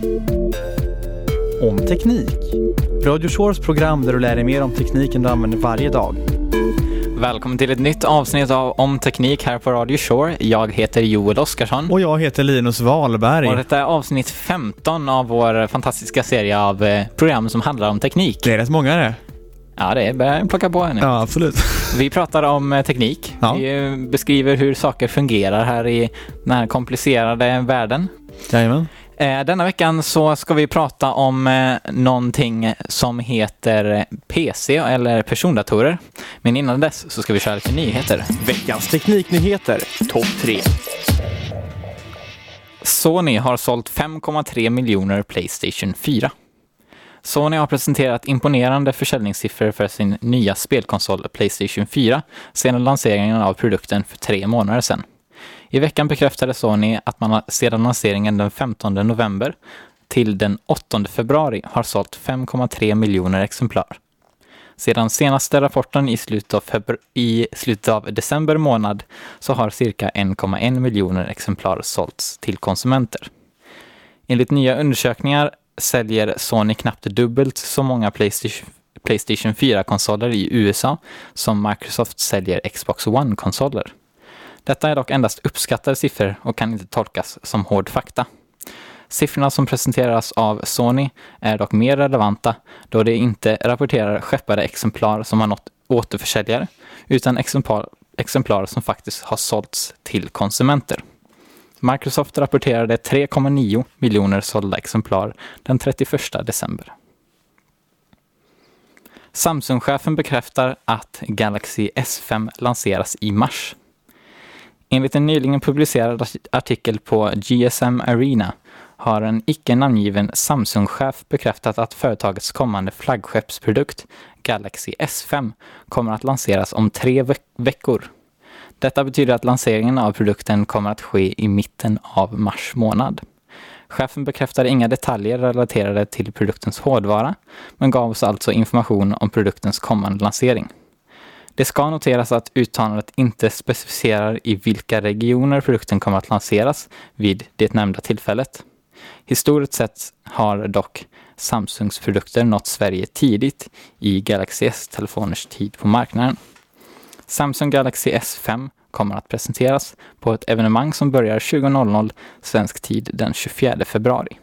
Om teknik. Radio Shores program där du lär dig mer om tekniken du använder varje dag. Välkommen till ett nytt avsnitt av Om teknik här på Radio Shore. Jag heter Joel Oskarsson. Och jag heter Linus Wahlberg. Och detta är avsnitt 15 av vår fantastiska serie av program som handlar om teknik. Det är rätt många det. Ja, det är börjar plocka på här nu. Ja, absolut. Vi pratar om teknik. Ja. Vi beskriver hur saker fungerar här i den här komplicerade världen. Jajamän. Denna veckan så ska vi prata om någonting som heter PC eller persondatorer. Men innan dess så ska vi köra lite nyheter. Veckans tekniknyheter, topp 3. Sony har sålt 5,3 miljoner PlayStation 4. Sony har presenterat imponerande försäljningssiffror för sin nya spelkonsol PlayStation 4 sedan lanseringen av produkten för 3 månader sedan. I veckan bekräftade Sony att man sedan lanseringen den 15 november till den 8 februari har sålt 5,3 miljoner exemplar. Sedan senaste rapporten i slutet av december månad så har cirka 1,1 miljoner exemplar sålts till konsumenter. Enligt nya undersökningar säljer Sony knappt dubbelt så många PlayStation 4-konsoler i USA som Microsoft säljer Xbox One-konsoler. Detta är dock endast uppskattade siffror och kan inte tolkas som hård fakta. Siffrorna som presenteras av Sony är dock mer relevanta då det inte rapporterar skeppade exemplar som har nått återförsäljare utan exemplar som faktiskt har sålts till konsumenter. Microsoft rapporterade 3,9 miljoner sålda exemplar den 31 december. Samsung-chefen bekräftar att Galaxy S5 lanseras i mars. Enligt en nyligen publicerad artikel på GSM Arena har en icke-namngiven Samsung-chef bekräftat att företagets kommande flaggskeppsprodukt Galaxy S5 kommer att lanseras om 3 veckor. Detta betyder att lanseringen av produkten kommer att ske i mitten av mars månad. Chefen bekräftade inga detaljer relaterade till produktens hårdvara, men gav oss alltså information om produktens kommande lansering. Det ska noteras att uttalandet inte specificerar i vilka regioner produkten kommer att lanseras vid det nämnda tillfället. Historiskt sett har dock Samsungs produkter nått Sverige tidigt i Galaxy S-telefoners tid på marknaden. Samsung Galaxy S5 kommer att presenteras på ett evenemang som börjar 20.00 svensk tid den 24 februari.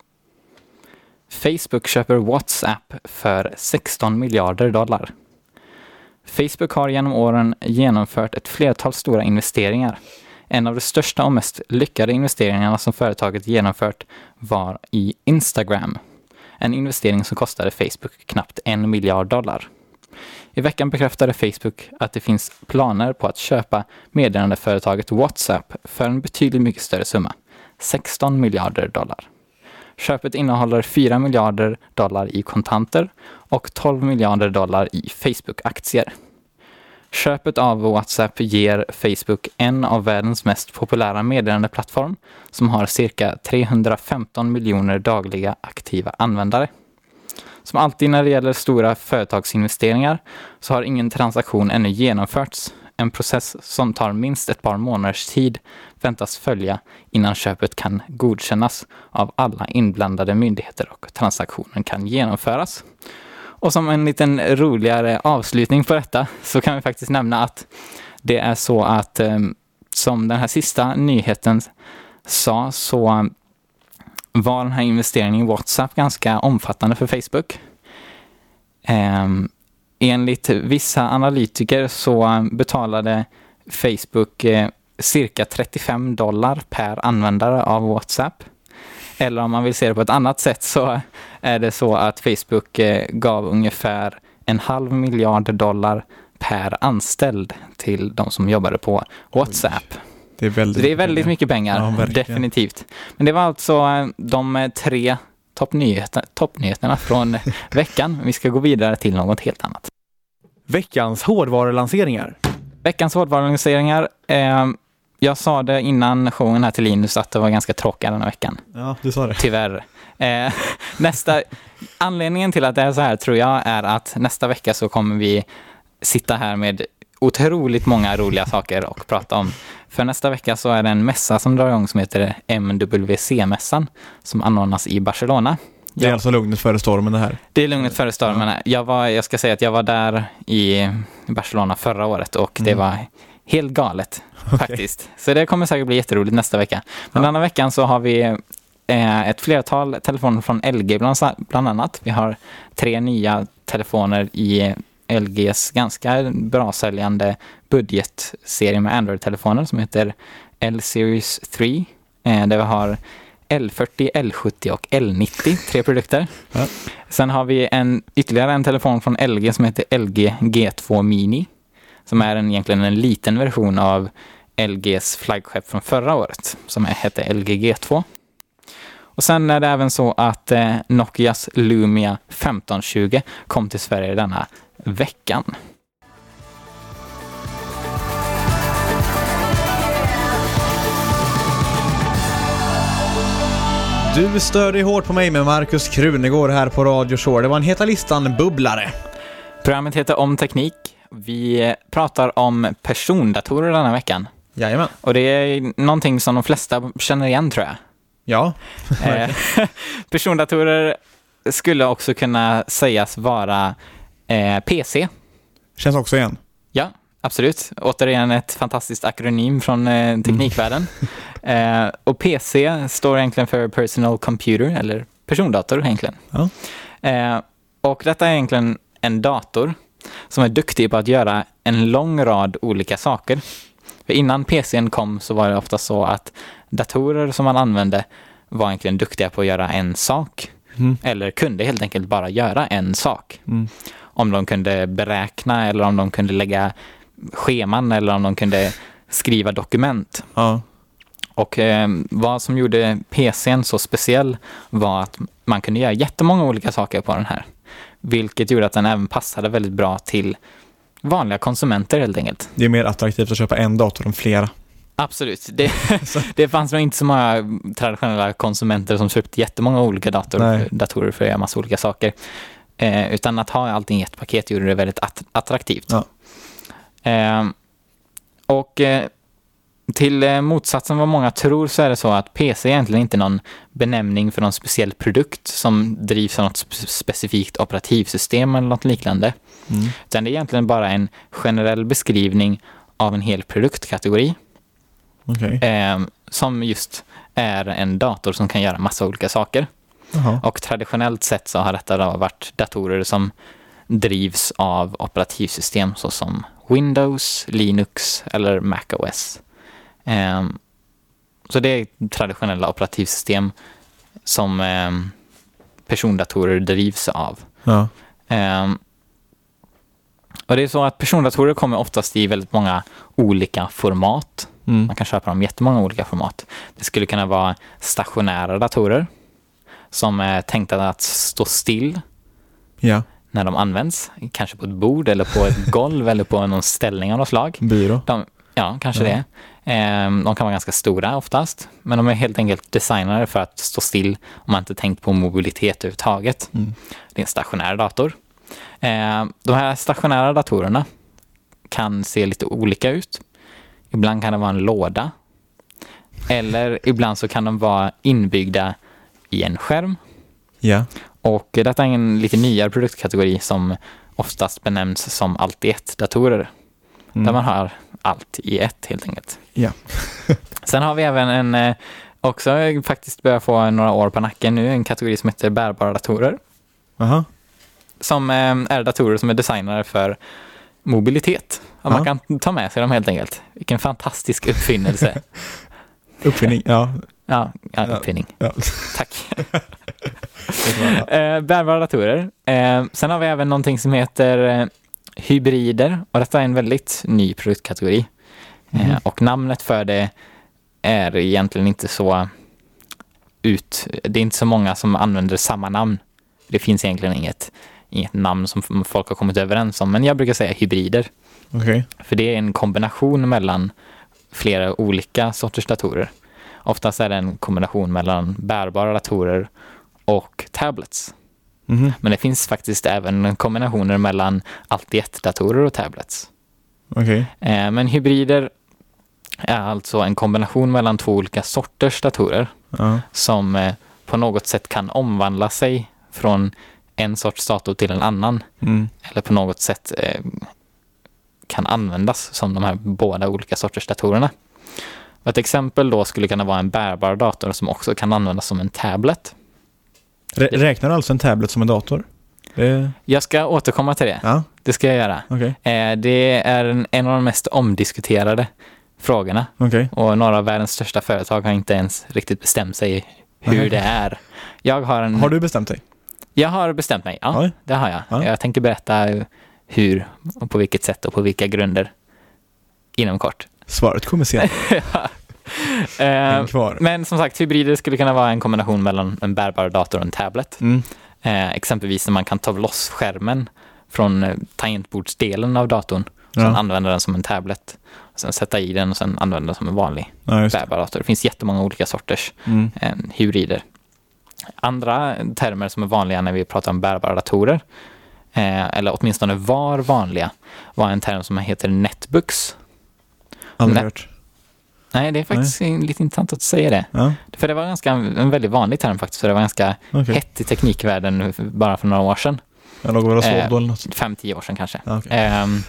Facebook köper WhatsApp för $16 miljarder. Facebook har genom åren genomfört ett flertal stora investeringar. En av de största och mest lyckade investeringarna som företaget genomfört var i Instagram. En investering som kostade Facebook knappt $1 miljard. I veckan bekräftade Facebook att det finns planer på att köpa meddelandeföretaget WhatsApp för en betydligt mycket större summa, $16 miljarder. Köpet innehåller $4 miljarder i kontanter och $12 miljarder i Facebook-aktier. Köpet av WhatsApp ger Facebook en av världens mest populära meddelandeplattform som har cirka 315 miljoner dagliga aktiva användare. Som alltid när det gäller stora företagsinvesteringar så har ingen transaktion ännu genomförts. En process som tar minst ett par månaders tid väntas följa innan köpet kan godkännas av alla inblandade myndigheter och transaktionen kan genomföras. Och som en liten roligare avslutning på detta så kan vi faktiskt nämna att det är så att som den här sista nyheten sa så var den här investeringen i WhatsApp ganska omfattande för Facebook. Enligt vissa analytiker så betalade Facebook cirka $35 per användare av WhatsApp. Eller om man vill se det på ett annat sätt så är det så att Facebook gav ungefär $500 miljoner per anställd till de som jobbade på WhatsApp. Det är väldigt mycket pengar, ja, definitivt. Men det var alltså de 3 toppnyheterna från veckan. Vi ska gå vidare till något helt annat. Veckans hårdvarulanseringar. Jag sa det innan showen här till Linus att det var ganska tråkigt den här veckan. Ja, du sa det. Tyvärr. Anledningen till att det är så här tror jag är att nästa vecka så kommer vi sitta här med otroligt många roliga saker att prata om. För nästa vecka så är det en mässa som drar igång som heter MWC-mässan som anordnas i Barcelona. Det är alltså lugnet före stormen det här? Det är lugnet före stormen. Jag ska säga att jag var där i Barcelona förra året och det var helt galet faktiskt. Så det kommer säkert bli jätteroligt nästa vecka. Men denna veckan så har vi ett flertal telefoner från LG bland annat. Vi har 3 nya telefoner i LGs ganska bra säljande budgetserie med Android-telefoner som heter L-Series 3. Där vi har L40, L70 och L90, 3 produkter. Ja. Sen har vi ytterligare en telefon från LG som heter LG G2 Mini. Som är egentligen en liten version av LGs flaggskepp från förra året som hette LG G2. Och sen är det även så att Nokias Lumia 1520 kom till Sverige denna veckan. Du stör dig hårt på mig med Marcus Krunegård här på Radio Shore. Det var en heta listan-bubblare. Programmet heter Om Teknik. Vi pratar om persondatorer denna veckan. Jajamän. Och det är någonting som de flesta känner igen, tror jag. Ja. Persondatorer skulle också kunna sägas vara PC. Känns också igen. Ja, absolut. Återigen ett fantastiskt akronym från teknikvärlden. Och PC står egentligen för Personal Computer, eller persondator egentligen. Ja. Och detta är egentligen en dator som är duktig på att göra en lång rad olika saker. För innan PC:n kom så var det ofta så att datorer som man använde var egentligen duktiga på att göra en sak. Eller kunde helt enkelt bara göra en sak. Om de kunde beräkna eller om de kunde lägga scheman eller om de kunde skriva dokument. Ja. Och vad som gjorde PC:n så speciell var att man kunde göra jättemånga olika saker på den här. Vilket gjorde att den även passade väldigt bra till vanliga konsumenter helt enkelt. Det är mer attraktivt att köpa en dator än flera. Absolut. Det fanns nog inte så många traditionella konsumenter som köpte jättemånga olika datorer för att göra massa olika saker. Utan att ha allting i ett paket gjorde det väldigt attraktivt. Ja. Och till motsatsen vad många tror så är det så att PC är egentligen inte någon benämning för någon speciell produkt som drivs av något specifikt operativsystem eller något liknande. Utan det är egentligen bara en generell beskrivning av en hel produktkategori. Okay. Som just är en dator som kan göra massa olika saker. Och traditionellt sett så har detta då varit datorer som drivs av operativsystem såsom Windows, Linux eller Mac OS. Så det är traditionella operativsystem som persondatorer drivs av. Ja. Och det är så att persondatorer kommer oftast i väldigt många olika format. Man kan köpa dem i jättemånga olika format. Det skulle kunna vara stationära datorer som är tänkta att stå still när de används. Kanske på ett bord eller på ett golv eller på någon ställning av något slag. Byrå. Ja, kanske det. De kan vara ganska stora oftast. Men de är helt enkelt designade för att stå still om man inte tänkt på mobilitet överhuvudtaget. Det är en stationär dator. De här stationära datorerna kan se lite olika ut. Ibland kan det vara en låda. Eller ibland så kan de vara inbyggda i en skärm. Ja. Och detta är en lite nyare produktkategori som oftast benämns som allt-i-ett-datorer. Där man har allt i ett helt enkelt. Ja. Sen har vi även också faktiskt börjar få några år på nacken nu, en kategori som heter bärbara datorer. Aha. Som är datorer som är designade för mobilitet. Och man kan ta med sig dem helt enkelt. Vilken fantastisk uppfinnelse. Uppfinning, ja. Ja, uppfinning. Ja. Tack. Bärbara datorer. Sen har vi även någonting som heter hybrider. Och detta är en väldigt ny produktkategori. Och namnet för det är egentligen inte så det är inte så många som använder samma namn. Det finns egentligen inget namn som folk har kommit överens om. Men jag brukar säga hybrider. Okay. För det är en kombination mellan flera olika sorters datorer. Oftast är det en kombination mellan bärbara datorer och tablets. Men det finns faktiskt även kombinationer mellan allt-i-ett-datorer och tablets. Okej. Men hybrider är alltså en kombination mellan två olika sorters datorer Ja. som på något sätt kan omvandla sig från en sorts dator till en annan. Eller på något sätt kan användas som de här båda olika sorters datorerna. Ett exempel då skulle kunna vara en bärbar dator som också kan användas som en tablet. Räknar du alltså en tablet som en dator? Jag ska återkomma till det. Ja. Det ska jag göra. Okej. Det är en av de mest omdiskuterade frågorna. Okej. Och några av världens största företag har inte ens riktigt bestämt sig hur det är. Har du bestämt dig? Jag har bestämt mig, ja. Oj. Det har jag. Ja. Jag tänkte berätta hur och på vilket sätt och på vilka grunder inom kort. Svaret kommer sen. Kvar. Men som sagt, hybrider skulle kunna vara en kombination mellan en bärbar dator och en tablet. Exempelvis när man kan ta loss skärmen från tangentbordsdelen av datorn och sen använda den som en tablet. Och sen sätta i den och sen använda den som en vanlig bärbar dator. Det finns jättemånga olika sorters hybrider. Andra termer som är vanliga när vi pratar om bärbara datorer, eller åtminstone var vanliga, var en term som heter netbooks. Aldrig hört. Nej, det är faktiskt lite intressant att säga det. Ja. För det var en väldigt vanlig term faktiskt. För det var ganska hett i teknikvärlden bara för några år sedan. Jag låg väl och sov då eller något. 5-10 år sedan kanske. Ja, okay.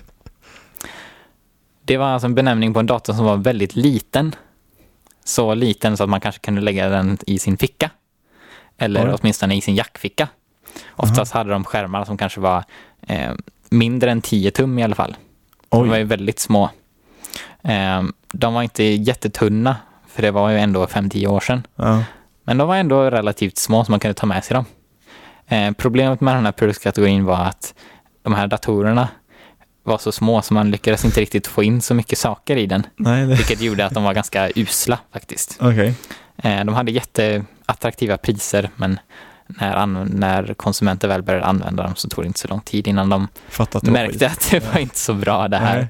Det var alltså en benämning på en dator som var väldigt liten. Så liten så att man kanske kunde lägga den i sin ficka. Eller åtminstone i sin jackficka. Oftast hade de skärmar som kanske var mindre än 10 tum i alla fall. De var ju väldigt små. De var inte jättetunna, för det var ju ändå 5-10 år sedan. Ja. Men de var ändå relativt små så man kunde ta med sig dem. Problemet med den här produktkategorin var att de här datorerna var så små så man lyckades inte riktigt få in så mycket saker i den. Vilket gjorde att de var ganska usla faktiskt. Okay. De hade jätteattraktiva priser, men när konsumenter väl började använda dem så tog det inte så lång tid innan de märkte att det var inte så bra det här.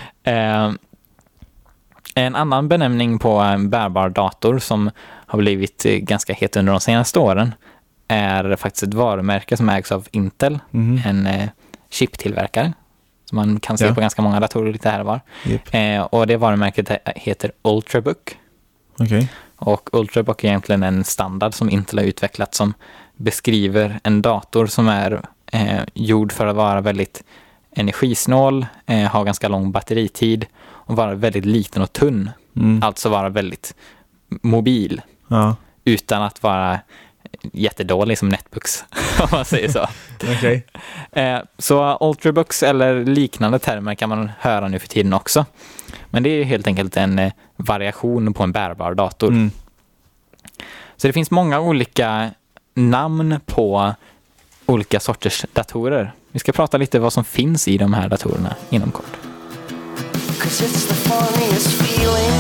En annan benämning på en bärbar dator som har blivit ganska het under de senaste åren är faktiskt ett varumärke som ägs av Intel, en chiptillverkare som man kan se på ganska många datorer lite här och var. Och det varumärket heter Ultrabook. Okay. Och Ultrabook är egentligen en standard som Intel har utvecklat som beskriver en dator som är gjord för att vara väldigt energisnål, ha ganska lång batteritid och vara väldigt liten och tunn. Alltså vara väldigt mobil. Utan att vara jättedålig som netbooks, om man säger så. Okay. Så Ultrabooks eller liknande termer kan man höra nu för tiden också. Men det är helt enkelt en variation på en bärbar dator. Så det finns många olika namn på olika sorters datorer. Vi ska prata lite vad som finns i de här datorerna inom kort. 'Cause it's the funniest feeling.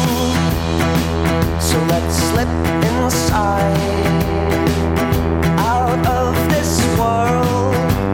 So let's slip inside. Out of this world.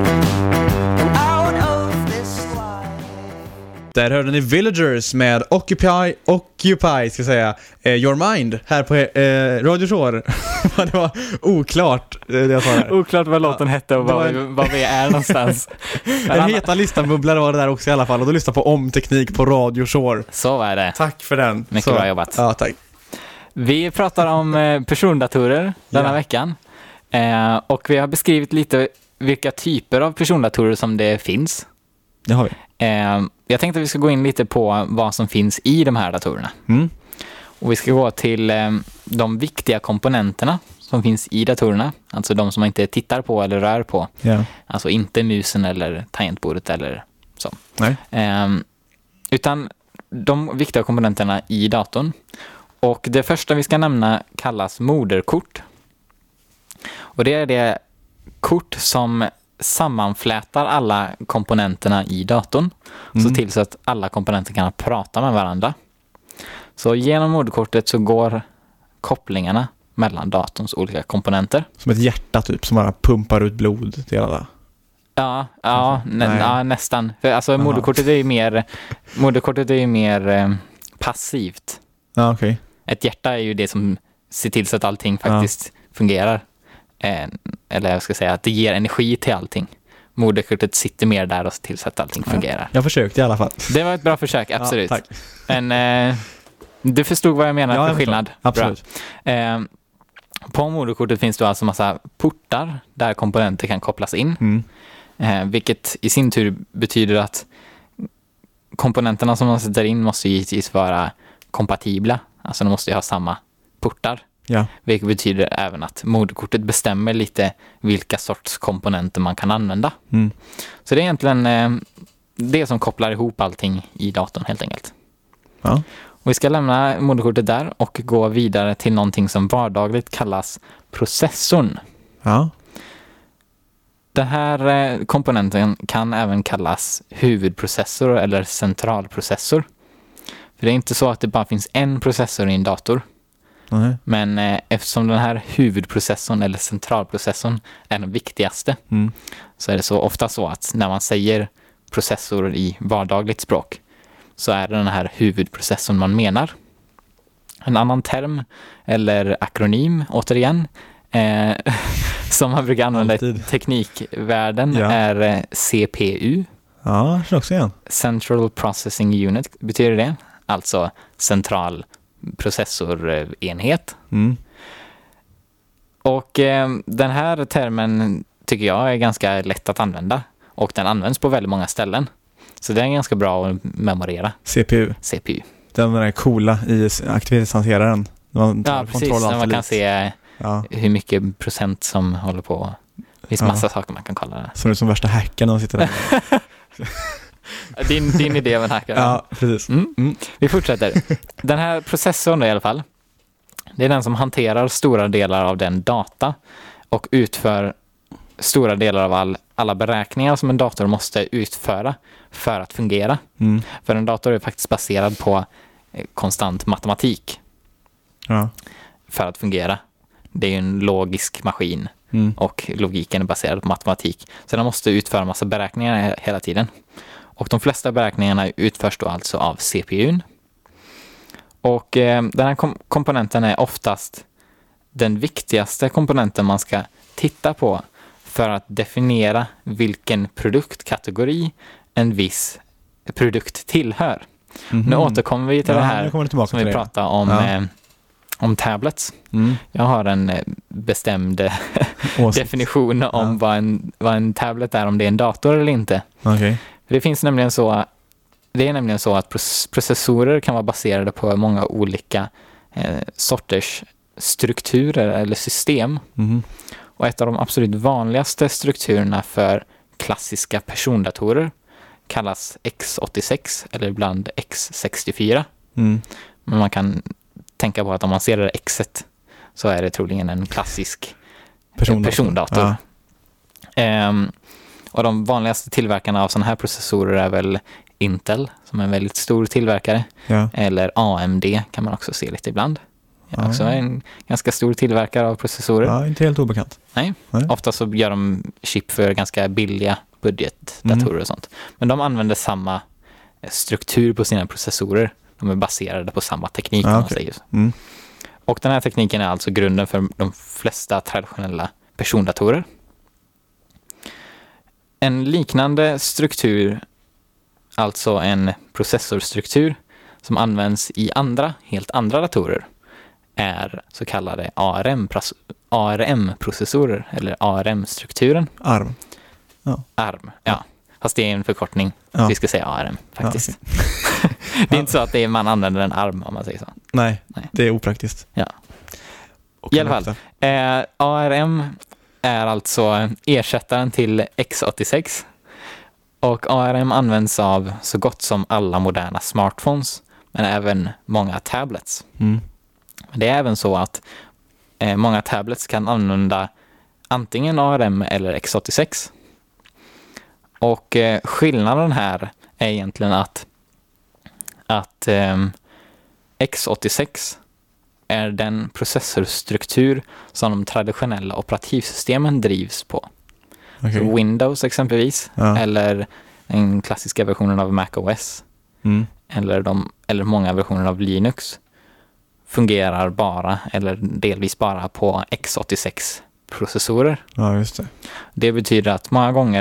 And out of this life. Där hörde ni Villagers med Occupy ska jag säga, Your Mind här på Radio Shore. Det var oklart det jag sa där. Oklart vad låten hette och var vi är någonstans. En heta listan bubblare var det där också i alla fall. Och du lyssnar på Omteknik på Radio Shore. Så var det. Tack för den. Mycket bra jobbat. Ja, tack. Vi pratar om persondatorer denna veckan. Och vi har beskrivit lite vilka typer av persondatorer som det finns. Det har vi. Jag tänkte att vi ska gå in lite på vad som finns i de här datorerna. Och vi ska gå till de viktiga komponenterna som finns i datorerna. Alltså de som man inte tittar på eller rör på. Alltså inte musen eller tangentbordet eller så. Nej. Utan de viktiga komponenterna i datorn. Och det första vi ska nämna kallas moderkort. Och det är det kort som sammanflätar alla komponenterna i datorn. Så till så att alla komponenter kan prata med varandra. Så genom moderkortet så går kopplingarna mellan datorns olika komponenter. Som ett hjärta typ, som bara pumpar ut blod till alla. Ja, nästan. För alltså moderkortet är ju mer passivt. Ja, okej. Ett hjärta är ju det som ser till så att allting faktiskt fungerar. Eller jag ska säga att det ger energi till allting. moderkortet sitter mer där och ser till så att allting fungerar. Jag försökte i alla fall. Det var ett bra försök, absolut. Ja, tack. Men du förstod vad jag menar för skillnad. Absolut. På moderkortet finns det alltså massa portar där komponenter kan kopplas in. Vilket i sin tur betyder att komponenterna som man sätter in måste givetvis vara kompatibla. Alltså de måste ju ha samma portar. Ja. Vilket betyder även att moderkortet bestämmer lite vilka sorts komponenter man kan använda. Så det är egentligen det som kopplar ihop allting i datorn helt enkelt. Ja. Och vi ska lämna moderkortet där och gå vidare till någonting som vardagligt kallas processorn. Ja. Den här komponenten kan även kallas huvudprocessor eller centralprocessor. För det är inte så att det bara finns en processor i en dator. Men eftersom den här huvudprocessorn eller centralprocessorn är den viktigaste så är det så ofta så att när man säger processor i vardagligt språk så är det den här huvudprocessorn man menar. En annan term eller akronym återigen som man brukar använda i teknikvärlden är CPU. Ja, det också igen. Central Processing Unit betyder det. Alltså central processorenhet. Och den här termen tycker jag är ganska lätt att använda. Och den används på väldigt många ställen. Så det är ganska bra att memorera. CPU. Den är coola i aktivitetshanteraren. Ja, precis. När man kan se hur mycket procent som håller på. Det finns massa saker man kan kolla där. Så det är som värsta hacken när man sitter där. Din idé av en hacker. Ja, precis. Vi fortsätter. Den här processorn då, i alla fall. Det är den som hanterar stora delar av den data och utför stora delar av alla beräkningar som en dator måste utföra för att fungera. För en dator är faktiskt baserad på konstant matematik för att fungera. Det är ju en logisk maskin och logiken är baserad på matematik. Så den måste utföra massa beräkningar hela tiden. Och de flesta beräkningarna utförs då alltså av CPUn. Och den här komponenten är oftast den viktigaste komponenten man ska titta på för att definiera vilken produktkategori en viss produkt tillhör. Nu återkommer vi till det här som vi pratade om tablets. Jag har en bestämd definition om vad en tablet är, om det är en dator eller inte. Okay. Det är nämligen så att processorer kan vara baserade på många olika sorters strukturer eller system. Och ett av de absolut vanligaste strukturerna för klassiska persondatorer kallas x86 eller ibland x64. Men man kan tänka på att om man ser det xet så är det troligen en klassisk persondator. Och de vanligaste tillverkarna av sådana här processorer är väl Intel, som är en väldigt stor tillverkare. Eller AMD kan man också se lite ibland. Också en ganska stor tillverkare av processorer. Ja, inte helt obekant. Nej. Ofta så gör de chip för ganska billiga budgetdatorer och sånt. Men de använder samma struktur på sina processorer. De är baserade på samma teknik. Man säger. Och den här tekniken är alltså grunden för de flesta traditionella persondatorer. En liknande struktur, alltså en processorstruktur som används i helt andra datorer, är så kallade ARM-processorer eller ARM-strukturen. ARM. ARM, ja. Fast det är en förkortning. Vi ska säga ARM faktiskt. Ja, okay. Det är inte så att man använder en ARM om man säger så. Nej. Det är opraktiskt. Ja. I alla fall. ARM är alltså ersättaren till x86. Och ARM används av så gott som alla moderna smartphones, men även många tablets. Det är även så att många tablets kan använda antingen ARM eller x86. Och skillnaden här är egentligen att x86 är den processorstruktur som de traditionella operativsystemen drivs på. Okay. Så Windows exempelvis, eller den klassiska versionen av macOS, eller många versioner av Linux fungerar bara eller delvis bara på x86-processorer. Ja, just det. Det betyder att många gånger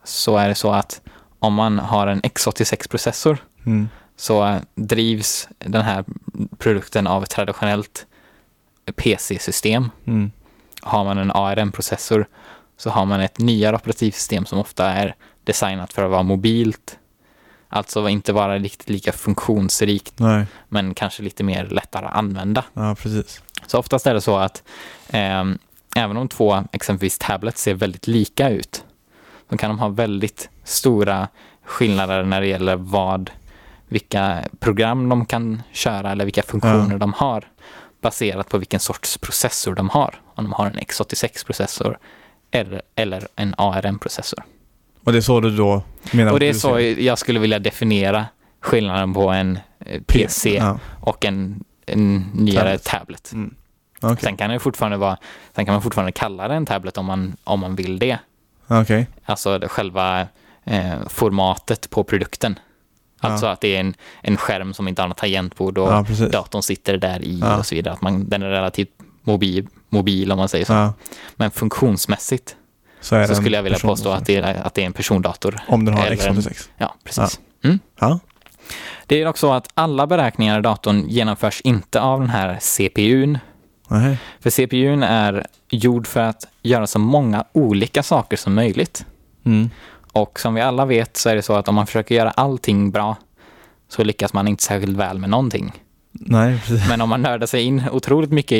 så är det så att om man har en x86-processor så drivs den här produkten av ett traditionellt PC-system. Har man en ARM-processor så har man ett nyare operativsystem som ofta är designat för att vara mobilt. Alltså inte vara riktigt lika funktionsrikt, men kanske lite mer lättare att använda. Ja, precis. Så oftast är det så att även om två exempelvis tablets ser väldigt lika ut, så kan de ha väldigt stora skillnader när det gäller vilka program de kan köra eller vilka funktioner de har, baserat på vilken sorts processor de har. Om de har en x86-processor eller en ARM-processor. Och det är så du då menar? Och det är så jag skulle vilja definiera skillnaden på en PC och en nyare tablet. Okay. Sen kan man fortfarande kalla det en tablet om man vill det. Okay. Alltså själva formatet på produkten. Alltså att det är en skärm som inte har något tangentbord och datorn sitter där i och så vidare. Att den är relativt mobil om man säger så. Men funktionsmässigt så skulle jag vilja påstå att det är en persondator. Om den har x86. Ja, precis. Det är också så att alla beräkningar i datorn genomförs inte av den här CPUn. För CPUn är gjord för att göra så många olika saker som möjligt. Och som vi alla vet så är det så att om man försöker göra allting bra så lyckas man inte särskilt väl med någonting. Nej, precis. Men om man nördar sig in otroligt mycket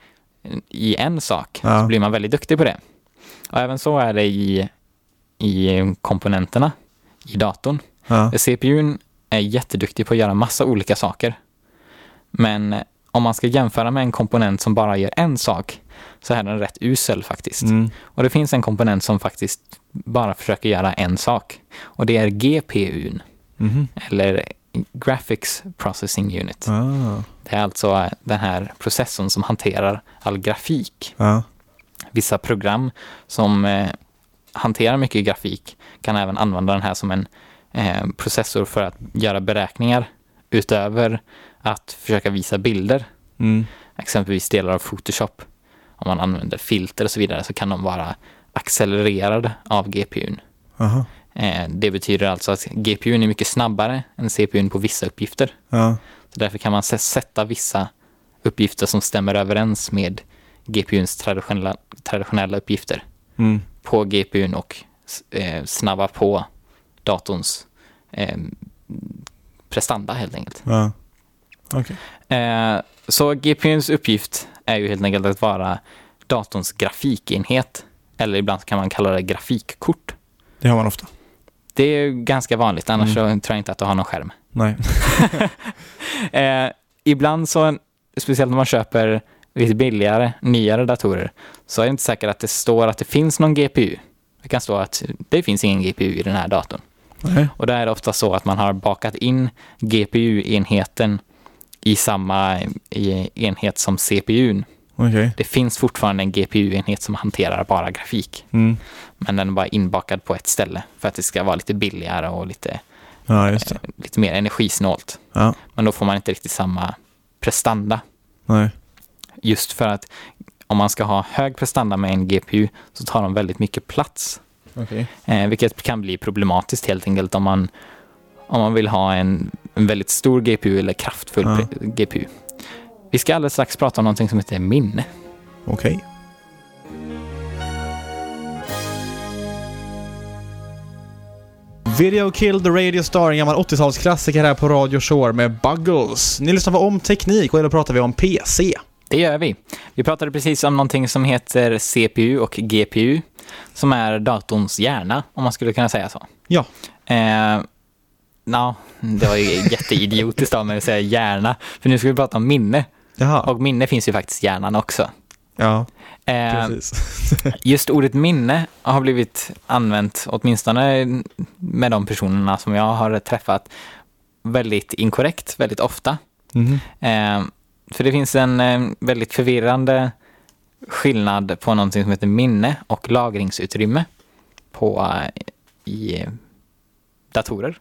i en sak så blir man väldigt duktig på det. Och även så är det i komponenterna i datorn. CPUn är jätteduktig på att göra massa olika saker. Men om man ska jämföra med en komponent som bara gör en sak så är den rätt usel faktiskt. Och det finns en komponent som faktiskt bara försöker göra en sak. Och det är GPUn. Eller Graphics Processing Unit. Det är alltså den här processorn som hanterar all grafik. Vissa program som hanterar mycket grafik kan även använda den här som en processor för att göra beräkningar utöver att försöka visa bilder. Exempelvis delar av Photoshop. Om man använder filter och så vidare så kan de vara accelererade av GPUn. Det betyder alltså att GPUn är mycket snabbare än CPUn på vissa uppgifter. Så därför kan man sätta vissa uppgifter som stämmer överens med GPUns traditionella uppgifter på GPUn och snabba på datorns prestanda helt enkelt. Så GPUns uppgift är ju helt enkelt att vara datorns grafikenhet, eller ibland kan man kalla det grafikkort. Det har man ofta. Det är ganska vanligt, annars så tror jag inte att du har någon skärm. Nej. Ibland så, speciellt när man köper lite billigare, nyare datorer, så är det inte säkert att det står att det finns någon GPU. Det kan stå att det finns ingen GPU i den här datorn. Och där är det ofta så att man har bakat in GPU-enheten i samma enhet som CPUn. Det finns fortfarande en GPU-enhet som hanterar bara grafik. Men den är bara inbakad på ett ställe för att det ska vara lite billigare och lite mer energisnålt. Men då får man inte riktigt samma prestanda. Just för att om man ska ha hög prestanda med en GPU så tar de väldigt mycket plats. Vilket kan bli problematiskt helt enkelt om man vill ha en väldigt stor GPU eller kraftfull GPU. Vi ska alldeles strax prata om någonting som heter minne. Video Killed the Radio Star, en gammal 80-talsklassiker här på Radio Shore med Buggles. Ni lyssnar om teknik och idag pratar vi om PC. Det gör vi. Vi pratade precis om någonting som heter CPU och GPU, som är datorns hjärna, om man skulle kunna säga så. Ja. Det var ju jätteidiotiskt av mig att säga hjärna, för nu ska vi prata om minne. Och minne finns ju faktiskt i hjärnan också. Precis. Just ordet minne har blivit använt, åtminstone med de personerna som jag har träffat, väldigt inkorrekt, väldigt ofta. För det finns en väldigt förvirrande skillnad på någonting som heter minne och lagringsutrymme i datorer.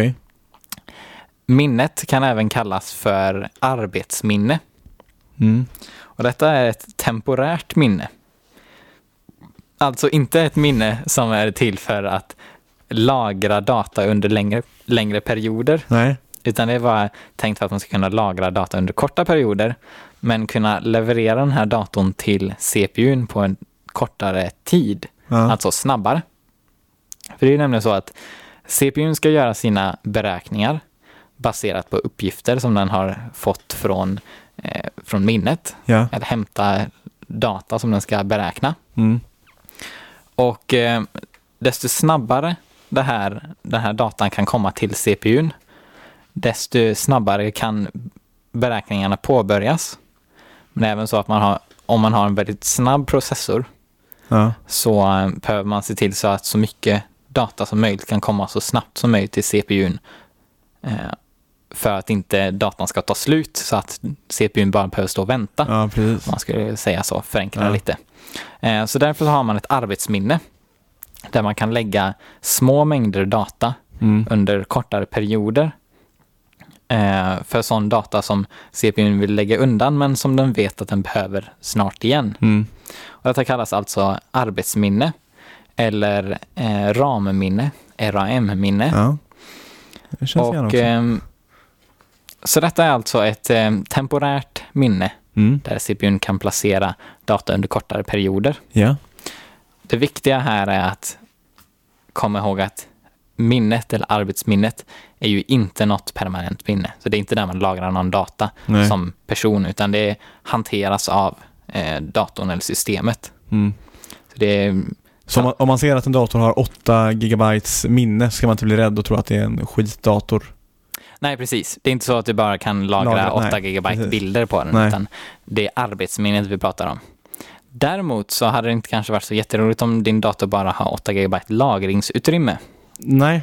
Minnet kan även kallas för arbetsminne. Och detta är ett temporärt minne. Alltså inte ett minne som är till för att lagra data under längre perioder. Nej. Utan det var tänkt för att man ska kunna lagra data under korta perioder, men kunna leverera den här datorn till CPUn på en kortare tid. Ja. Alltså snabbare. För det är nämligen så att CPUn ska göra sina beräkningar baserat på uppgifter som den har fått från minnet. Ja. Eller hämta data som den ska beräkna. Mm. Och desto snabbare den här datan kan komma till CPUn, desto snabbare kan beräkningarna påbörjas. Men även så att om man har en väldigt snabb processor, Ja. så behöver man se till så att så mycket data som möjligt kan komma så snabbt som möjligt till CPUn, för att inte datan ska ta slut så att CPUn bara behöver stå och vänta. Ja, precis. Man skulle säga så, förenkla lite. Så därför har man ett arbetsminne där man kan lägga små mängder data under kortare perioder, för sån data som CPUn vill lägga undan men som den vet att den behöver snart igen. Och detta kallas alltså arbetsminne eller RAM-minne, RAM-minne. Ja. Det känns gärna också. Så detta är alltså ett temporärt minne där CPUn kan placera data under kortare perioder. Ja. Det viktiga här är att komma ihåg att minnet eller arbetsminnet är ju inte något permanent minne. Så det är inte där man lagrar någon data som person, utan det hanteras av datorn eller systemet. Så det är, så om man ser att en dator har 8 gigabytes minne, så ska man inte bli rädd och tro att det är en skitdator. Nej, precis. Det är inte så att du bara kan lagra 8 gigabyte precis. Bilder på den, utan det är arbetsminnet vi pratar om. Däremot så hade det inte kanske varit så jätteroligt om din dator bara har 8 gigabyte lagringsutrymme. Nej.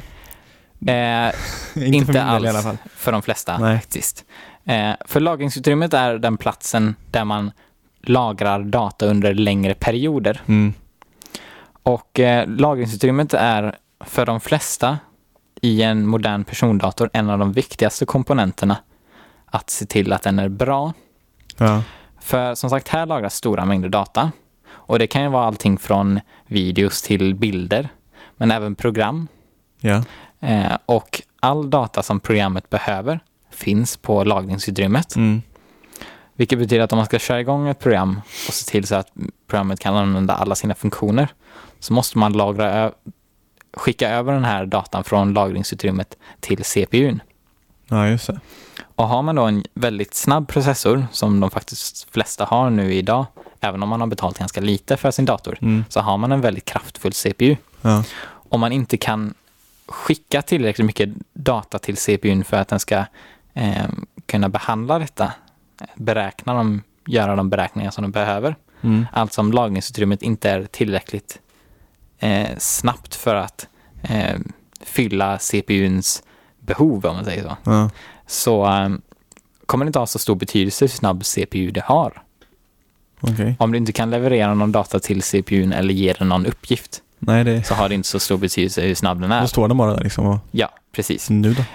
Inte för alls i alla fall. för de flesta faktiskt. För lagringsutrymmet är den platsen där man lagrar data under längre perioder. Och lagringsutrymmet är för de flesta i en modern persondator en av de viktigaste komponenterna att se till att den är bra. Ja. För som sagt, här lagras stora mängder data. Och det kan ju vara allting från videos till bilder, men även program. Ja. Och all data som programmet behöver finns på lagringsutrymmet. Vilket betyder att om man ska köra igång ett program och se till så att programmet kan använda alla sina funktioner, så måste man skicka över den här datan från lagringsutrymmet till CPUn. Ja, just det. Och har man då en väldigt snabb processor, som de faktiskt flesta har nu idag, även om man har betalt ganska lite för sin dator, så har man en väldigt kraftfull CPU. Ja. Om man inte kan skicka tillräckligt mycket data till CPUn för att den ska kunna behandla detta, göra de beräkningar som den behöver. Alltså om lagringsutrymmet inte är tillräckligt snabbt för att fylla CPUns behov, om man säger så. Ja. Så kommer det inte ha så stor betydelse hur snabb CPU det har. Okay. Om du inte kan leverera någon data till CPUn eller ge den någon uppgift, så har det inte så stor betydelse hur snabb den är. Då står den bara där liksom. Och... Ja, precis. Nu då?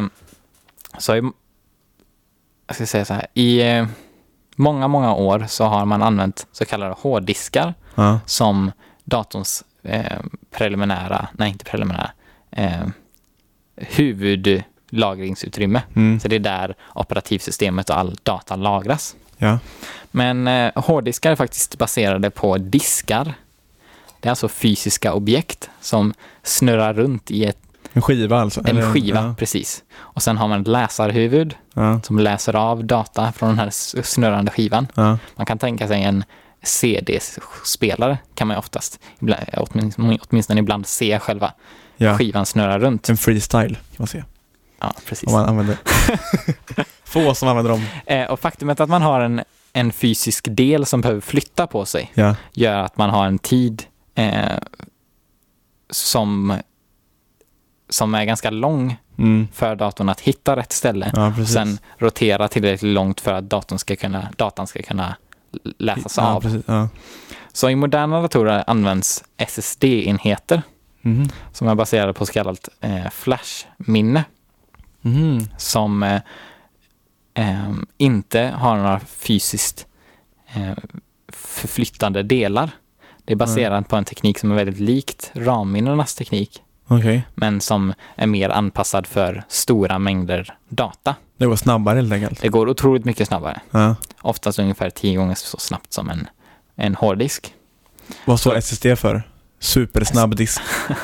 Jag ska säga så här. I många år så har man använt så kallade hårddiskar som datorns huvudlagringsutrymme. Så det är där operativsystemet och all data lagras. Ja. Men hårddiskar är faktiskt baserade på diskar. Det är alltså fysiska objekt som snurrar runt i en skiva alltså? En skiva, precis. Och sen har man ett läsarhuvud som läser av data från den här snurrande skivan. Ja. Man kan tänka sig en CD-spelare, kan man oftast, åtminstone ibland se själva skivan snurra runt. En freestyle kan man se. Ja, precis. Om man använder få som använder dem. Och faktumet att man har en fysisk del som behöver flytta på sig gör att man har en tid som är ganska lång för datorn att hitta rätt ställe. Och sen rotera tillräckligt långt för att datan ska kunna läsas av. Precis, ja. Så i moderna datorer används SSD-enheter som är baserade på så kallat flashminne. Som inte har några fysiskt förflyttande delar. Det är baserat på en teknik som är väldigt likt RAM-minnenas teknik. Okej. men som är mer anpassad för stora mängder data. Det går snabbare helt enkelt. Det går otroligt mycket snabbare. Ja. Oftast ungefär 10 gånger så snabbt som en hårddisk. Vad står SSD för? Supersnabb disk.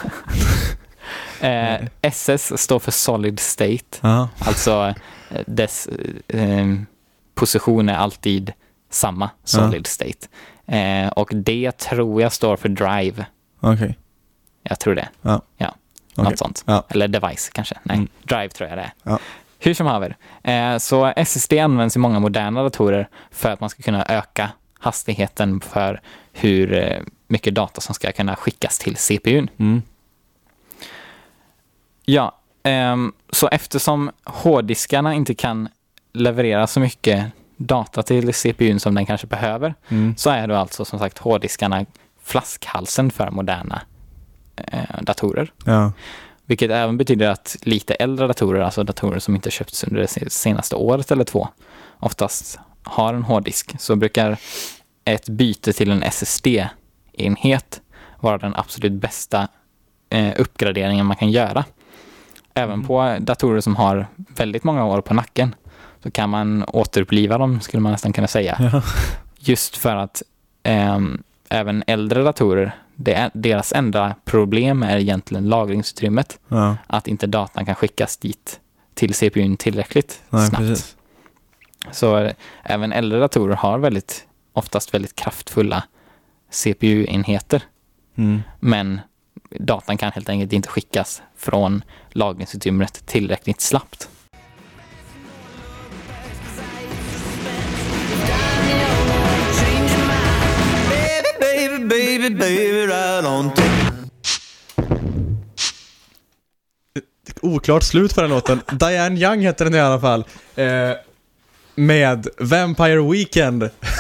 SS står för solid state. Ja. Alltså dess position är alltid samma, solid state. Och det tror jag står för drive. Okej. Jag tror det. Ja. Något Okej. sånt. Ja. Eller device kanske. Nej, drive tror jag det är. Ja. Hur som haver. Så SSD används i många moderna datorer för att man ska kunna öka hastigheten för hur mycket data som ska kunna skickas till CPUn. Ja, så eftersom hårddiskarna inte kan leverera så mycket data till CPUn som den kanske behöver, så är då alltså som sagt hårddiskarna flaskhalsen för moderna datorer. Ja. Vilket även betyder att lite äldre datorer, alltså datorer som inte köpts under det senaste året eller 2, oftast har en hårddisk. Så brukar ett byte till en SSD-enhet vara den absolut bästa uppgraderingen man kan göra. Även på datorer som har väldigt många år på nacken så kan man återuppliva dem, skulle man nästan kunna säga. Ja. Just för att även äldre datorer, deras enda problem är egentligen lagringsutrymmet. Ja. Att inte datan kan skickas dit till CPUn tillräckligt snabbt. Precis. Så även äldre datorer har oftast väldigt kraftfulla CPU-enheter. Men datan kan helt enkelt inte skickas från lagringsutrymmet tillräckligt snabbt. Oklart slut på den låten. Diane Young heter den i alla fall. Med Vampire Weekend.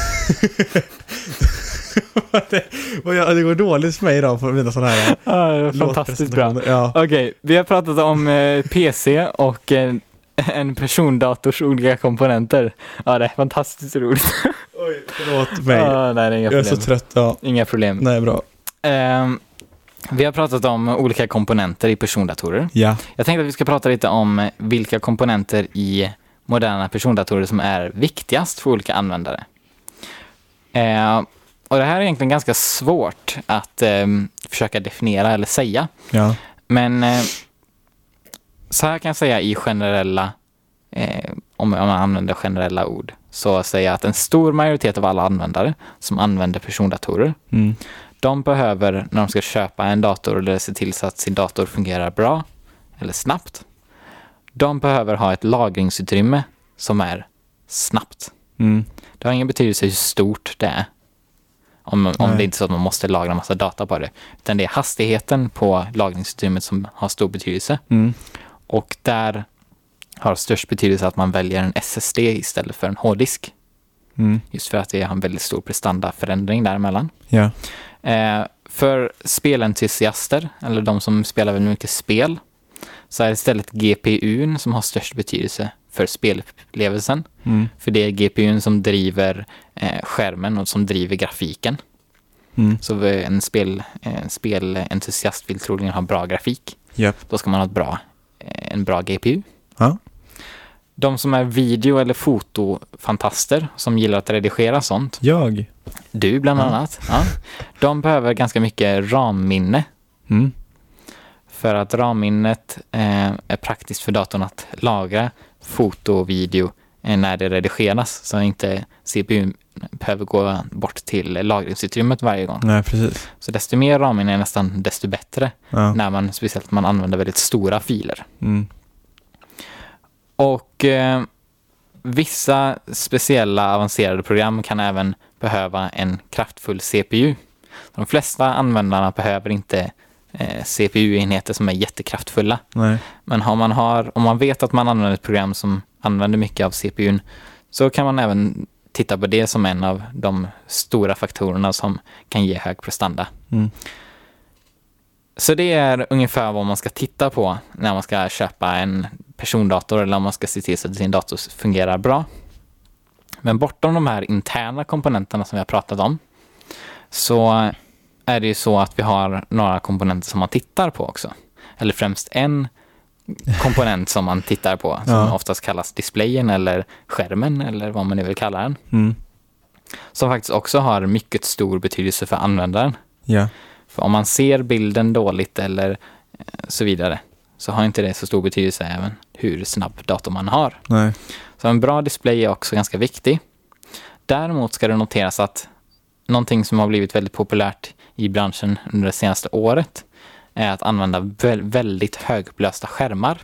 Det går dåligt för mig idag för mina sådana här Fantastiskt bra. Ja. Okej, vi har pratat om PC och en persondators olika komponenter. Ja, det är fantastiskt roligt. Oj, förlåt mig. Nej, det är inga Jag är problem. så trött. Ja. Inga problem. Nej, bra. Vi har pratat om olika komponenter i persondatorer. Ja. Jag tänkte att vi ska prata lite om vilka komponenter i moderna persondatorer som är viktigast för olika användare. Och det här är egentligen ganska svårt att försöka definiera eller säga. Ja. Men så här kan jag säga i generella, om man använder generella ord, så säger jag att en stor majoritet av alla användare som använder persondatorer, de behöver, när de ska köpa en dator eller se till så att sin dator fungerar bra eller snabbt, de behöver ha ett lagringsutrymme som är snabbt. Det har ingen betydelse hur stort det är. Om det är inte så att man måste lagra massa data på det. Utan det är hastigheten på lagringsutrymmet som har stor betydelse. Och där har störst betydelse att man väljer en SSD istället för en hårddisk. Just för att det har en väldigt stor prestandaförändring däremellan. Ja. För spelentusiaster, eller de som spelar väldigt mycket spel, så är det istället GPUn som har störst betydelse för spelupplevelsen. För det är GPUn som driver skärmen och som driver grafiken. Så en spelentusiast vill troligen ha bra grafik. Yep. Då ska man ha en bra GPU. Ja. De som är video- eller fotofantaster som gillar att redigera sånt. Jag. Du bland annat. Ja. De behöver ganska mycket RAM-minne. För att RAM-minnet är praktiskt för datorn att lagra foto och video när det redigeras. Så inte CPU behöver gå bort till lagringsutrymmet varje gång. Nej, precis. Så desto mer RAM-minne är nästan desto bättre. Ja. När speciellt man använder väldigt stora filer. Och vissa speciella avancerade program kan även behöva en kraftfull CPU. De flesta användarna behöver inte CPU-enheter som är jättekraftfulla. Nej. Men om man vet att man använder ett program som använder mycket av CPUn, så kan man även titta på det som en av de stora faktorerna som kan ge hög prestanda. Så det är ungefär vad man ska titta på när man ska köpa en persondator eller om man ska se till så att sin dator fungerar bra. Men bortom de här interna komponenterna som vi har pratat om, så är det ju så att vi har några komponenter som man tittar på också. eller främst en komponent som man tittar på, som oftast kallas displayen eller skärmen eller vad man nu vill kalla den. Som faktiskt också har mycket stor betydelse för användaren. Ja. För om man ser bilden dåligt eller så vidare, så har inte det så stor betydelse även hur snabb dator man har. Nej. Så en bra display är också ganska viktig. Däremot ska det noteras att någonting som har blivit väldigt populärt i branschen under det senaste året är att använda väldigt högupplösta skärmar.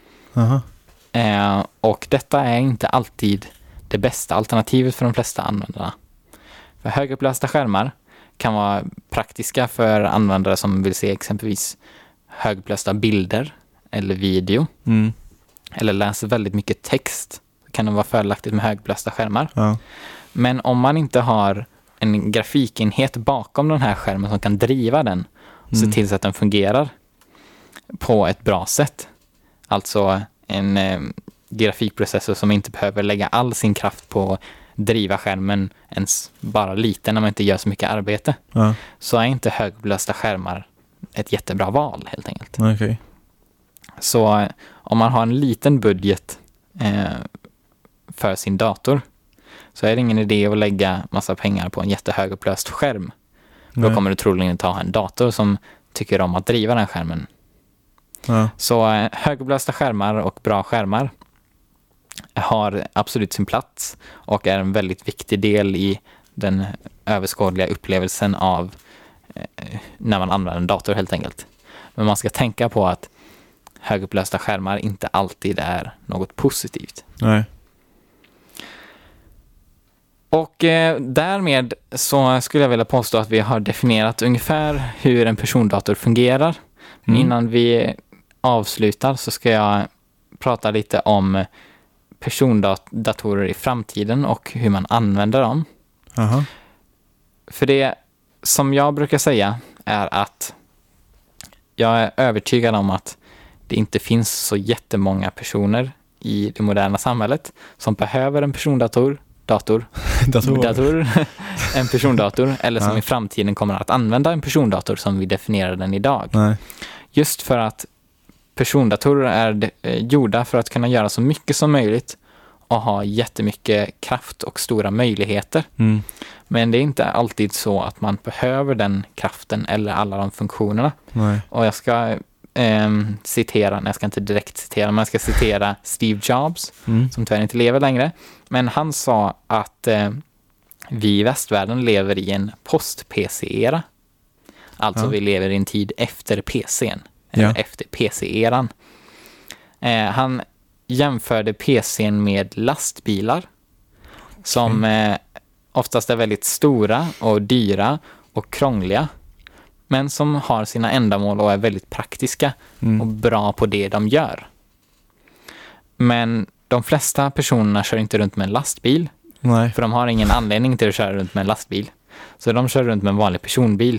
Och detta är inte alltid det bästa alternativet för de flesta användarna. För högupplösta skärmar kan vara praktiska för användare som vill se exempelvis högupplösta bilder eller video. Eller läser väldigt mycket text. Så kan det vara fördelaktigt med högupplösta skärmar. Ja. Men om man inte har en grafikenhet bakom den här skärmen som kan driva den och se till så att den fungerar på ett bra sätt. Alltså en grafikprocessor som inte behöver lägga all sin kraft på att driva skärmen ens bara lite när man inte gör så mycket arbete. Ja. Så är inte högupplösta skärmar ett jättebra val helt enkelt. Okay. Så om man har en liten budget för sin dator, så är det ingen idé att lägga massa pengar på en jättehögupplöst skärm. Då kommer du troligen inte ha en dator som tycker om att driva den skärmen. Ja. Så högupplösta skärmar och bra skärmar har absolut sin plats och är en väldigt viktig del i den överskådliga upplevelsen av när man använder en dator helt enkelt. Men man ska tänka på att högupplösta skärmar inte alltid är något positivt. Nej. Och därmed så skulle jag vilja påstå att vi har definierat ungefär hur en persondator fungerar. Men innan vi avslutar så ska jag prata lite om persondatorer i framtiden och hur man använder dem. Aha. För det som jag brukar säga är att jag är övertygad om att det inte finns så jättemånga personer i det moderna samhället som behöver en persondator, en persondator, eller som i framtiden kommer att använda en persondator som vi definierar den idag. Nej. Just för att persondatorer är gjorda för att kunna göra så mycket som möjligt och ha jättemycket kraft och stora möjligheter. Men det är inte alltid så att man behöver den kraften eller alla de funktionerna. Nej. Och jag ska citera, jag ska inte direkt citera, men jag ska citera Steve Jobs, som tyvärr inte lever längre. Men han sa att vi i västvärlden lever i en post-PC-era. Alltså vi lever i en tid efter PC:n. Eller efter PC-eran. Han jämförde PC:n med lastbilar. Som oftast är väldigt stora och dyra och krångliga. Men som har sina ändamål och är väldigt praktiska och bra på det de gör. Men de flesta personerna kör inte runt med en lastbil. Nej. För de har ingen anledning till att köra runt med en lastbil. Så de kör runt med en vanlig personbil.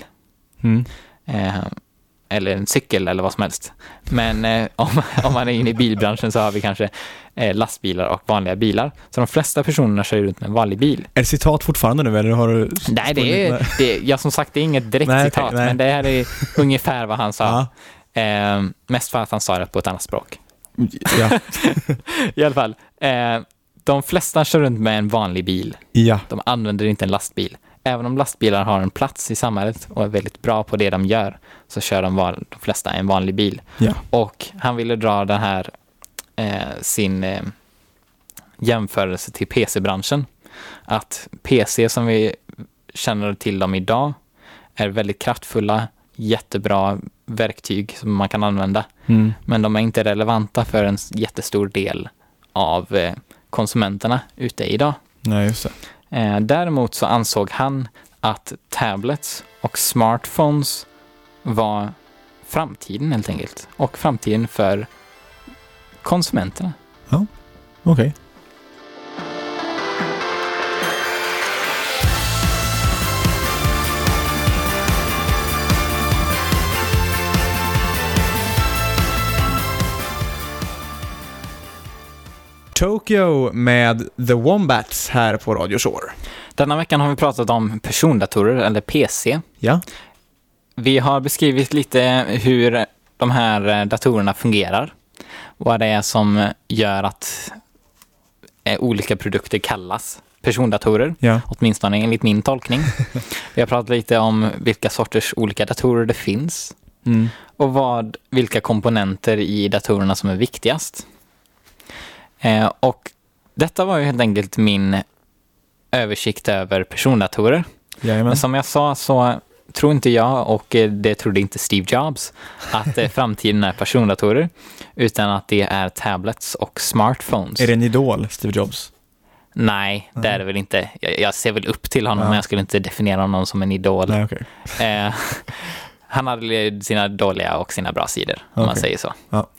Eller en cykel eller vad som helst. Men om man är inne i bilbranschen så har vi kanske lastbilar och vanliga bilar. Så de flesta personerna kör runt med en vanlig bil. Är det citat fortfarande nu eller har du... Nej, det som sagt, det är inget direkt citat. Nej. Men det här är ungefär vad han sa. Mest för att han sa det på ett annat språk. Ja. I alla fall. De flesta kör runt med en vanlig bil. Ja. De använder inte en lastbil. Även om lastbilar har en plats i samhället och är väldigt bra på det de gör, så kör de flesta en vanlig bil. Ja. Och han ville dra den här sin jämförelse till PC-branschen. Att PC som vi känner till dem idag är väldigt kraftfulla, jättebra verktyg som man kan använda. Men de är inte relevanta för en jättestor del av konsumenterna ute idag. Nej, just det. Däremot så ansåg han att tablets och smartphones var framtiden helt enkelt. Och framtiden för konsumenterna. Ja, okej. Tokyo med The Wombats här på Radio Shore. Denna veckan har vi pratat om persondatorer eller PC. Ja. Vi har beskrivit lite hur de här datorerna fungerar. Vad det är som gör att olika produkter kallas persondatorer. Ja. Åtminstone enligt min tolkning. Vi har pratat lite om vilka sorters olika datorer det finns. Och vilka komponenter i datorerna som är viktigast. Och detta var ju helt enkelt min översikt över persondatorer. Jajamän. Men som jag sa så tror inte jag, och det trodde inte Steve Jobs, att framtiden är persondatorer, utan att det är tablets och smartphones. Är det en idol, Steve Jobs? Nej, det är det väl inte. Jag ser väl upp till honom, men jag skulle inte definiera honom som en idol. Nej, okay. Han hade sina dåliga och sina bra sidor, om man säger så. Ja.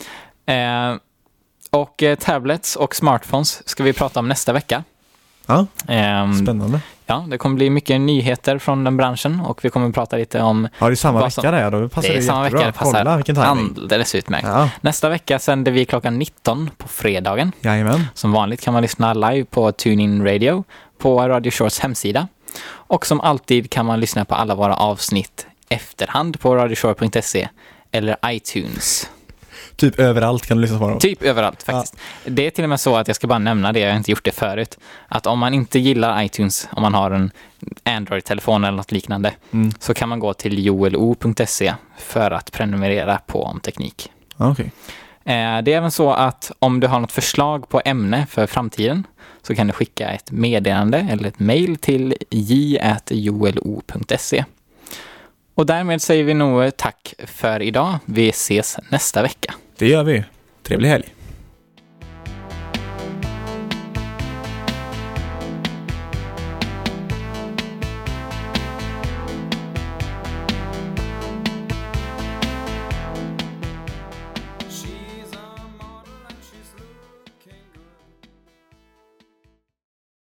Och tablets och smartphones ska vi prata om nästa vecka. Ja, spännande. Ja, det kommer bli mycket nyheter från den branschen och vi kommer prata lite om... Ja, det är samma vecka där, då passar det samma jättebra. Vecka, det passar. Kolla vilken timing. Alldeles utmärkt. Ja. Nästa vecka sänder vi klockan 19 på fredagen. Jajamän. Som vanligt kan man lyssna live på TuneIn Radio på Radio Shores hemsida. Och som alltid kan man lyssna på alla våra avsnitt efterhand på radioshore.se eller iTunes. Typ överallt kan du lyssna på dem. Typ överallt faktiskt. Ja. Det är till och med så att jag ska bara nämna det, jag har inte gjort det förut. Att om man inte gillar iTunes, om man har en Android-telefon eller något liknande, så kan man gå till joelo.se för att prenumerera på Om Teknik. Okay. Det är även så att om du har något förslag på ämne för framtiden så kan du skicka ett meddelande eller ett mejl till j@joelo.se. Och därmed säger vi nog tack för idag. Vi ses nästa vecka. Det gör vi. Trevlig helg.